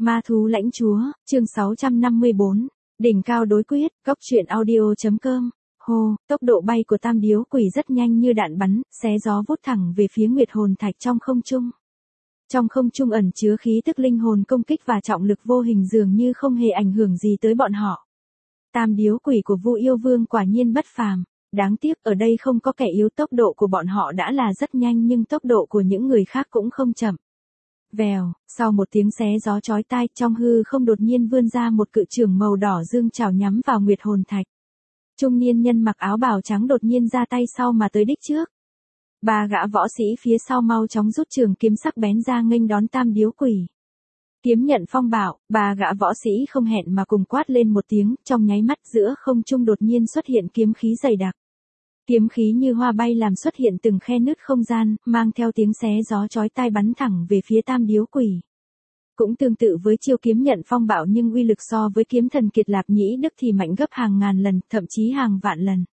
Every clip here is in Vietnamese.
Ma thú lãnh chúa, chương 654, đỉnh cao đối quyết, góc truyện audio.com. Hô, tốc độ bay của tam điếu quỷ rất nhanh như đạn bắn, xé gió vút thẳng về phía Nguyệt Hồn Thạch trong không trung. Trong không trung ẩn chứa khí tức linh hồn công kích và trọng lực vô hình dường như không hề ảnh hưởng gì tới bọn họ. Tam điếu quỷ của Vu Yêu Vương quả nhiên bất phàm. Đáng tiếc ở đây không có kẻ yếu, tốc độ của bọn họ đã là rất nhanh nhưng tốc độ của những người khác cũng không chậm. Vèo, sau một tiếng xé gió chói tai, trong hư không đột nhiên vươn ra một cự chưởng màu đỏ dương chảo nhắm vào Nguyệt Hồn Thạch. Trung niên nhân mặc áo bào trắng đột nhiên ra tay sau mà tới đích trước. Ba gã võ sĩ phía sau mau chóng rút trường kiếm sắc bén ra nghênh đón tam điếu quỷ. Kiếm nhận phong bạo, ba gã võ sĩ không hẹn mà cùng quát lên một tiếng, trong nháy mắt giữa không trung đột nhiên xuất hiện kiếm khí dày đặc. Kiếm khí như hoa bay làm xuất hiện từng khe nứt không gian, mang theo tiếng xé gió chói tai bắn thẳng về phía tam điếu quỷ. Cũng tương tự với chiêu kiếm nhận phong bạo nhưng uy lực so với kiếm thần Kiệt Lạp Nhĩ Đức thì mạnh gấp hàng ngàn lần, thậm chí hàng vạn lần.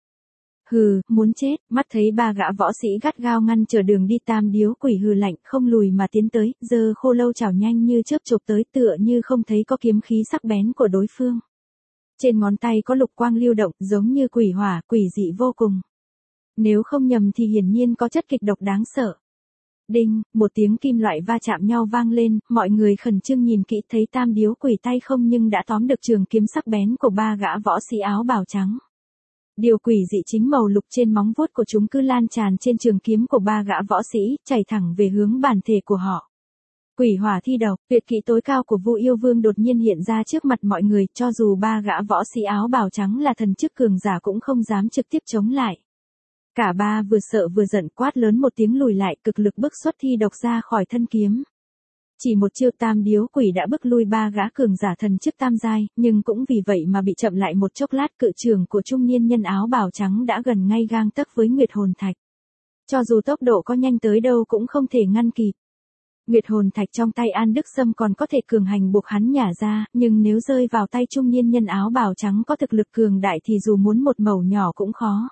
Hừ, muốn chết, mắt thấy ba gã võ sĩ gắt gao ngăn trở đường đi, tam điếu quỷ hừ lạnh không lùi mà tiến tới, giơ khô lâu chảo nhanh như chớp chộp tới, tựa như không thấy có kiếm khí sắc bén của đối phương. Trên ngón tay có lục quang lưu động giống như quỷ hỏa, quỷ dị vô cùng. Nếu không nhầm thì hiển nhiên có chất kịch độc đáng sợ. Đinh, một tiếng kim loại va chạm nhau vang lên, mọi người khẩn trương nhìn kỹ thấy tam điếu quỷ tay không nhưng đã tóm được trường kiếm sắc bén của ba gã võ sĩ áo bào trắng. Điều quỷ dị chính màu lục trên móng vuốt của chúng cứ lan tràn trên trường kiếm của ba gã võ sĩ, chảy thẳng về hướng bản thể của họ. Quỷ hỏa thi độc, tuyệt kỹ tối cao của Vu Yêu Vương đột nhiên hiện ra trước mặt mọi người, cho dù ba gã võ sĩ áo bào trắng là thần chức cường giả cũng không dám trực tiếp chống lại. Cả ba vừa sợ vừa giận quát lớn một tiếng lùi lại, cực lực bức xuất thi độc ra khỏi thân kiếm. Chỉ một chiêu tam điếu quỷ đã bức lui ba gã cường giả thần chức tam giai, nhưng cũng vì vậy mà bị chậm lại một chốc lát, cự trường của trung niên nhân áo bào trắng đã gần ngay gang tấc với Nguyệt Hồn Thạch. Cho dù tốc độ có nhanh tới đâu cũng không thể ngăn kịp. Nguyệt Hồn Thạch trong tay An Đức Sâm còn có thể cường hành buộc hắn nhả ra, nhưng nếu rơi vào tay trung niên nhân áo bào trắng có thực lực cường đại thì dù muốn một mẩu nhỏ cũng khó.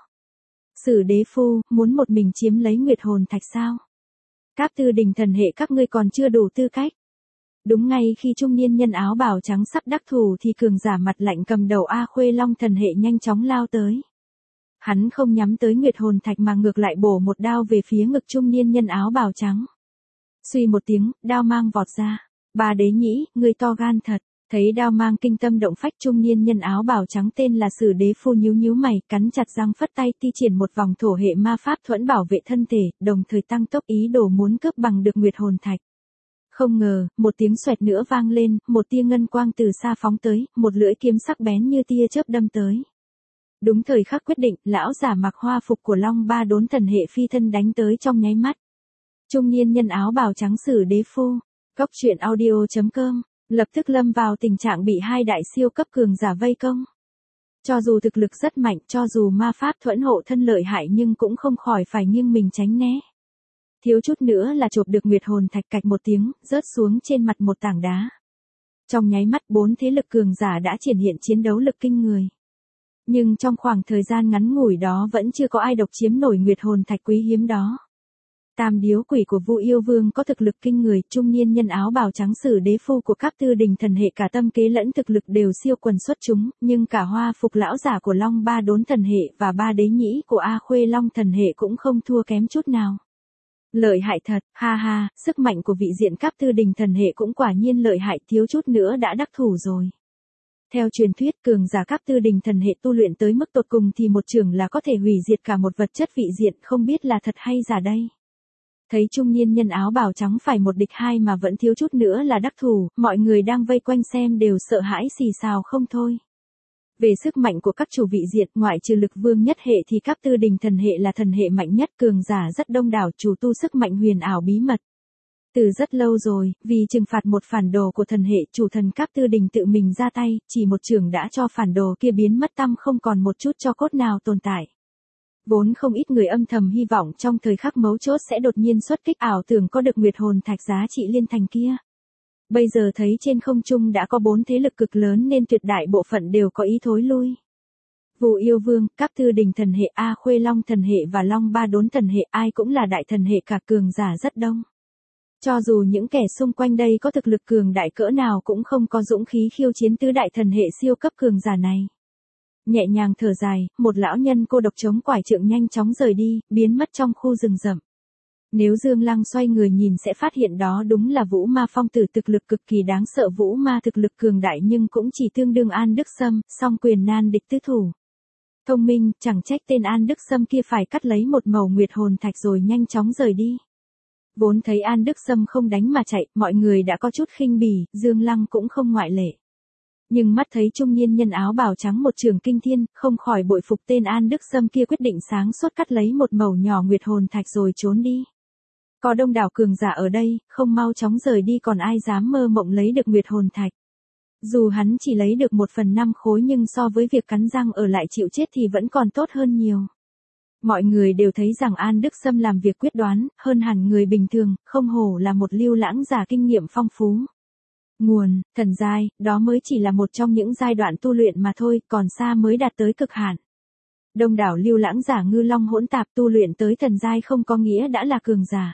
Sử Đế Phu, muốn một mình chiếm lấy Nguyệt Hồn Thạch sao? Các tư đình thần hệ các ngươi còn chưa đủ tư cách. Đúng ngay khi trung niên nhân áo bào trắng sắp đắc thủ thì cường giả mặt lạnh cầm đầu A Khuê Long thần hệ nhanh chóng lao tới. Hắn không nhắm tới Nguyệt Hồn Thạch mà ngược lại bổ một đao về phía ngực trung niên nhân áo bào trắng. Suy một tiếng, đao mang vọt ra. Ba Đế Nhĩ, ngươi to gan thật. Thấy đao mang kinh tâm động phách, trung niên nhân áo bào trắng tên là Sử Đế Phu nhíu nhíu mày, cắn chặt răng phất tay thi triển một vòng thổ hệ ma pháp thuẫn bảo vệ thân thể, đồng thời tăng tốc ý đồ muốn cướp bằng được Nguyệt Hồn Thạch. Không ngờ, một tiếng xoẹt nữa vang lên, một tia ngân quang từ xa phóng tới, một lưỡi kiếm sắc bén như tia chớp đâm tới. Đúng thời khắc quyết định, lão giả mặc hoa phục của Long Ba Đốn thần hệ phi thân đánh tới trong nháy mắt. Trung niên nhân áo bào trắng Sử Đế Phu, góc truyện audio.com. Lập tức lâm vào tình trạng bị hai đại siêu cấp cường giả vây công. Cho dù thực lực rất mạnh, cho dù ma pháp thuẫn hộ thân lợi hại nhưng cũng không khỏi phải nghiêng mình tránh né. Thiếu chút nữa là chộp được Nguyệt Hồn Thạch, cạch một tiếng, rớt xuống trên mặt một tảng đá. Trong nháy mắt bốn thế lực cường giả đã triển hiện chiến đấu lực kinh người. Nhưng trong khoảng thời gian ngắn ngủi đó vẫn chưa có ai độc chiếm nổi Nguyệt Hồn Thạch quý hiếm đó. Tam điếu quỷ của Vu Yêu Vương có thực lực kinh người, trung niên nhân áo bào trắng Sử Đế Phu của các tư đình thần hệ cả tâm kế lẫn thực lực đều siêu quần xuất chúng, nhưng cả hoa phục lão giả của Long Ba Đốn thần hệ và Ba Đế Nhĩ của A Khuê Long thần hệ cũng không thua kém chút nào. Lợi hại thật, ha ha, sức mạnh của vị diện các tư đình thần hệ cũng quả nhiên lợi hại, thiếu chút nữa đã đắc thủ rồi. Theo truyền thuyết, cường giả các tư đình thần hệ tu luyện tới mức tột cùng thì một chưởng là có thể hủy diệt cả một vật chất vị diện, không biết là thật hay giả đây. Thấy trung niên nhân áo bào trắng phải một địch hai mà vẫn thiếu chút nữa là đắc thủ, mọi người đang vây quanh xem đều sợ hãi xì xào không thôi. Về sức mạnh của các chủ vị diện, ngoại trừ Lực Vương nhất hệ thì các tư đình thần hệ là thần hệ mạnh nhất, cường giả rất đông đảo, chủ tu sức mạnh huyền ảo bí mật. Từ rất lâu rồi, vì trừng phạt một phản đồ của thần hệ, chủ thần các tư đình tự mình ra tay, chỉ một chưởng đã cho phản đồ kia biến mất tăm không còn một chút tro cốt nào tồn tại. Vốn không ít người âm thầm hy vọng trong thời khắc mấu chốt sẽ đột nhiên xuất kích, ảo tưởng có được Nguyệt Hồn Thạch giá trị liên thành kia. Bây giờ thấy trên không trung đã có bốn thế lực cực lớn nên tuyệt đại bộ phận đều có ý thối lui. Vu Yêu Vương, các tư đình thần hệ, A Khuê Long thần hệ và Long Ba Đốn thần hệ ai cũng là đại thần hệ cả, cường giả rất đông. Cho dù những kẻ xung quanh đây có thực lực cường đại cỡ nào cũng không có dũng khí khiêu chiến tứ đại thần hệ siêu cấp cường giả này. Nhẹ nhàng thở dài, một lão nhân cô độc chống quải trượng nhanh chóng rời đi, biến mất trong khu rừng rậm. Nếu Dương Lăng xoay người nhìn sẽ phát hiện đó đúng là Vũ Ma Phong Tử, thực lực cực kỳ đáng sợ. Vũ Ma thực lực cường đại nhưng cũng chỉ tương đương An Đức Sâm, song quyền nan địch tứ thủ. Thông minh, chẳng trách tên An Đức Sâm kia phải cắt lấy một mẩu nguyệt hồn thạch rồi nhanh chóng rời đi. Vốn thấy An Đức Sâm không đánh mà chạy, mọi người đã có chút khinh bỉ, Dương Lăng cũng không ngoại lệ. Nhưng mắt thấy trung niên nhân áo bào trắng một trường kinh thiên, không khỏi bội phục tên An Đức Sâm kia quyết định sáng suốt cắt lấy một mẩu nhỏ nguyệt hồn thạch rồi trốn đi. Có đông đảo cường giả ở đây, không mau chóng rời đi còn ai dám mơ mộng lấy được nguyệt hồn thạch. Dù hắn chỉ lấy được 1/5 khối nhưng so với việc cắn răng ở lại chịu chết thì vẫn còn tốt hơn nhiều. Mọi người đều thấy rằng An Đức Sâm làm việc quyết đoán, hơn hẳn người bình thường, không hổ là một lưu lãng giả kinh nghiệm phong phú. Nguồn, thần giai, đó mới chỉ là một trong những giai đoạn tu luyện mà thôi, còn xa mới đạt tới cực hạn. Đông đảo lưu lãng giả ngư long hỗn tạp tu luyện tới thần giai không có nghĩa đã là cường giả.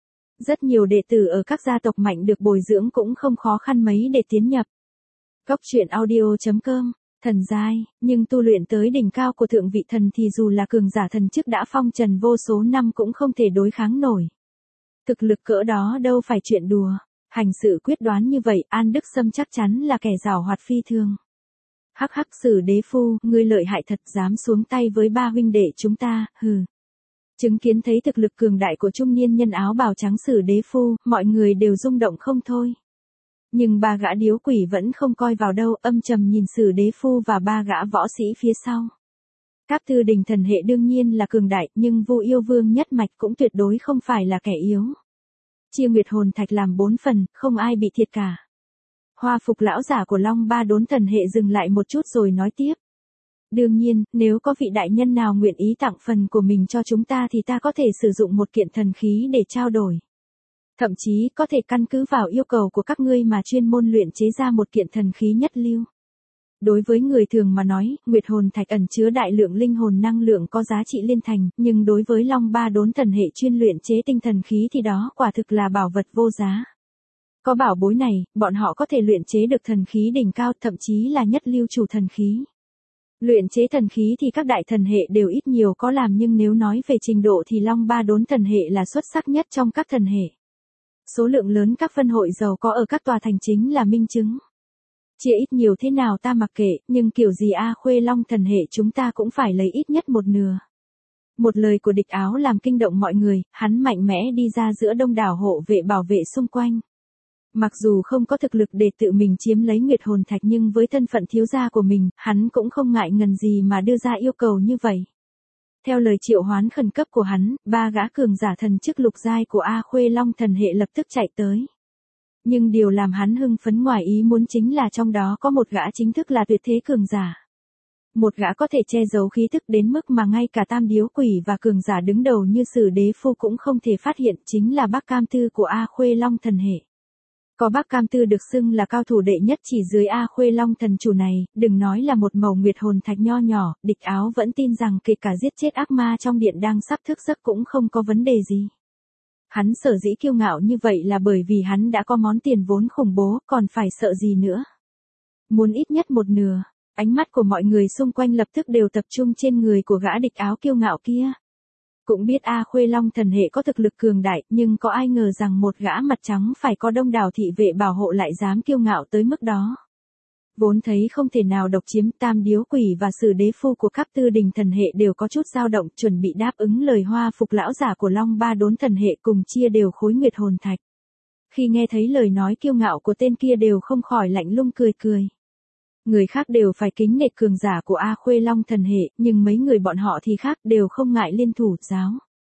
Rất nhiều đệ tử ở các gia tộc mạnh được bồi dưỡng cũng không khó khăn mấy để tiến nhập. Góc truyện audio.com, thần giai, nhưng tu luyện tới đỉnh cao của thượng vị thần thì dù là cường giả thần chức đã phong trần vô số năm cũng không thể đối kháng nổi. Thực lực cỡ đó đâu phải chuyện đùa, hành sự quyết đoán như vậy An Đức Sâm chắc chắn là kẻ giàu hoạt phi thường. Hắc hắc Sử Đế Phu, ngươi lợi hại thật, dám xuống tay với ba huynh đệ chúng ta, hừ. Chứng kiến thấy thực lực cường đại của trung niên nhân áo bào trắng Sử Đế Phu, mọi người đều rung động không thôi. Nhưng ba gã điếu quỷ vẫn không coi vào đâu, âm trầm nhìn Sử Đế Phu và ba gã võ sĩ phía sau. Các tư đình thần hệ đương nhiên là cường đại, nhưng Vu Yêu Vương nhất mạch cũng tuyệt đối không phải là kẻ yếu. Chia nguyệt hồn thạch làm 4 phần, không ai bị thiệt cả. Hoa phục lão giả của Long Ba Đốn thần hệ dừng lại một chút rồi nói tiếp. Đương nhiên, nếu có vị đại nhân nào nguyện ý tặng phần của mình cho chúng ta thì ta có thể sử dụng một kiện thần khí để trao đổi. Thậm chí có thể căn cứ vào yêu cầu của các ngươi mà chuyên môn luyện chế ra một kiện thần khí nhất lưu. Đối với người thường mà nói, nguyệt hồn thạch ẩn chứa đại lượng linh hồn năng lượng có giá trị liên thành, nhưng đối với Long Ba Đốn thần hệ chuyên luyện chế tinh thần khí thì đó quả thực là bảo vật vô giá. Có bảo bối này, bọn họ có thể luyện chế được thần khí đỉnh cao, thậm chí là nhất lưu chủ thần khí. Luyện chế thần khí thì các đại thần hệ đều ít nhiều có làm, nhưng nếu nói về trình độ thì Long Ba Đốn thần hệ là xuất sắc nhất trong các thần hệ. Số lượng lớn các phân hội giàu có ở các tòa thành chính là minh chứng. Chia ít nhiều thế nào ta mặc kệ, nhưng kiểu gì Khuê Long thần hệ chúng ta cũng phải lấy ít nhất một nửa. Một lời của Địch Áo làm kinh động mọi người, hắn mạnh mẽ đi ra giữa đông đảo hộ vệ bảo vệ xung quanh. Mặc dù không có thực lực để tự mình chiếm lấy nguyệt hồn thạch nhưng với thân phận thiếu gia của mình, hắn cũng không ngại ngần gì mà đưa ra yêu cầu như vậy. Theo lời triệu hoán khẩn cấp của hắn, ba gã cường giả thần chức lục giai của Khuê Long thần hệ lập tức chạy tới. Nhưng điều làm hắn hưng phấn ngoài ý muốn chính là trong đó có một gã chính thức là tuyệt thế cường giả. Một gã có thể che giấu khí tức đến mức mà ngay cả tam điếu quỷ và cường giả đứng đầu như Sử Đế Phu cũng không thể phát hiện, chính là Bác Cam Tư của Khuê Long thần hệ. Có Bác Cam Tư được xưng là cao thủ đệ nhất chỉ dưới Khuê Long thần chủ này, đừng nói là một mẩu nguyệt hồn thạch nho nhỏ, Địch Áo vẫn tin rằng kể cả giết chết ác ma trong điện đang sắp thức giấc cũng không có vấn đề gì. Hắn sở dĩ kiêu ngạo như vậy là bởi vì hắn đã có món tiền vốn khủng bố, còn phải sợ gì nữa. Muốn ít nhất một nửa, ánh mắt của mọi người xung quanh lập tức đều tập trung trên người của gã Địch Áo kiêu ngạo kia. Cũng biết Khuê Long thần hệ có thực lực cường đại, nhưng có ai ngờ rằng một gã mặt trắng phải có đông đảo thị vệ bảo hộ lại dám kiêu ngạo tới mức đó. Vốn thấy không thể nào độc chiếm, tam điếu quỷ và Sử Đế Phu của các tư đình thần hệ đều có chút dao động, chuẩn bị đáp ứng lời hoa phục lão giả của Long Ba Đốn thần hệ cùng chia đều khối nguyệt hồn thạch. Khi nghe thấy lời nói kiêu ngạo của tên kia đều không khỏi lạnh lùng cười cười. Người khác đều phải kính nể cường giả của Khuê Long thần hệ, nhưng mấy người bọn họ thì khác, đều không ngại liên thủ giáo.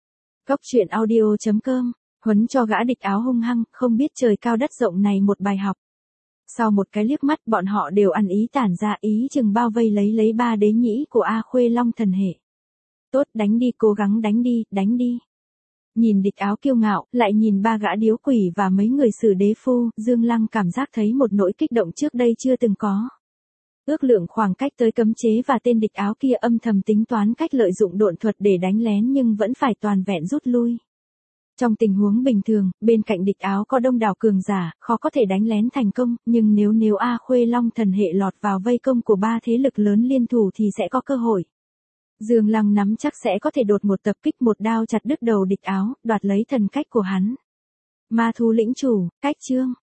Góc truyện audio.com, huấn cho gã Địch Áo hung hăng, không biết trời cao đất rộng này một bài học. Sau một cái liếc mắt bọn họ đều ăn ý tản ra, ý chừng bao vây lấy ba đế nhĩ của Khuê Long thần hệ. Tốt, đánh đi, cố gắng đánh đi, đánh đi. Nhìn Địch Áo kiêu ngạo, lại nhìn ba gã điếu quỷ và mấy người Sử Đế Phu, Dương Lăng cảm giác thấy một nỗi kích động trước đây chưa từng có. Ước lượng khoảng cách tới cấm chế và tên Địch Áo kia âm thầm tính toán cách lợi dụng độn thuật để đánh lén nhưng vẫn phải toàn vẹn rút lui. Trong tình huống bình thường, bên cạnh địch áo có đông đảo cường giả, khó có thể đánh lén thành công, nhưng nếu A Khuê Long thần hệ lọt vào vây công của ba thế lực lớn liên thủ thì sẽ có cơ hội. Dương Lăng nắm chắc sẽ có thể đột một tập kích một đao chặt đứt đầu địch áo, đoạt lấy thần cách của hắn. Ma thú lĩnh chủ, cách chương.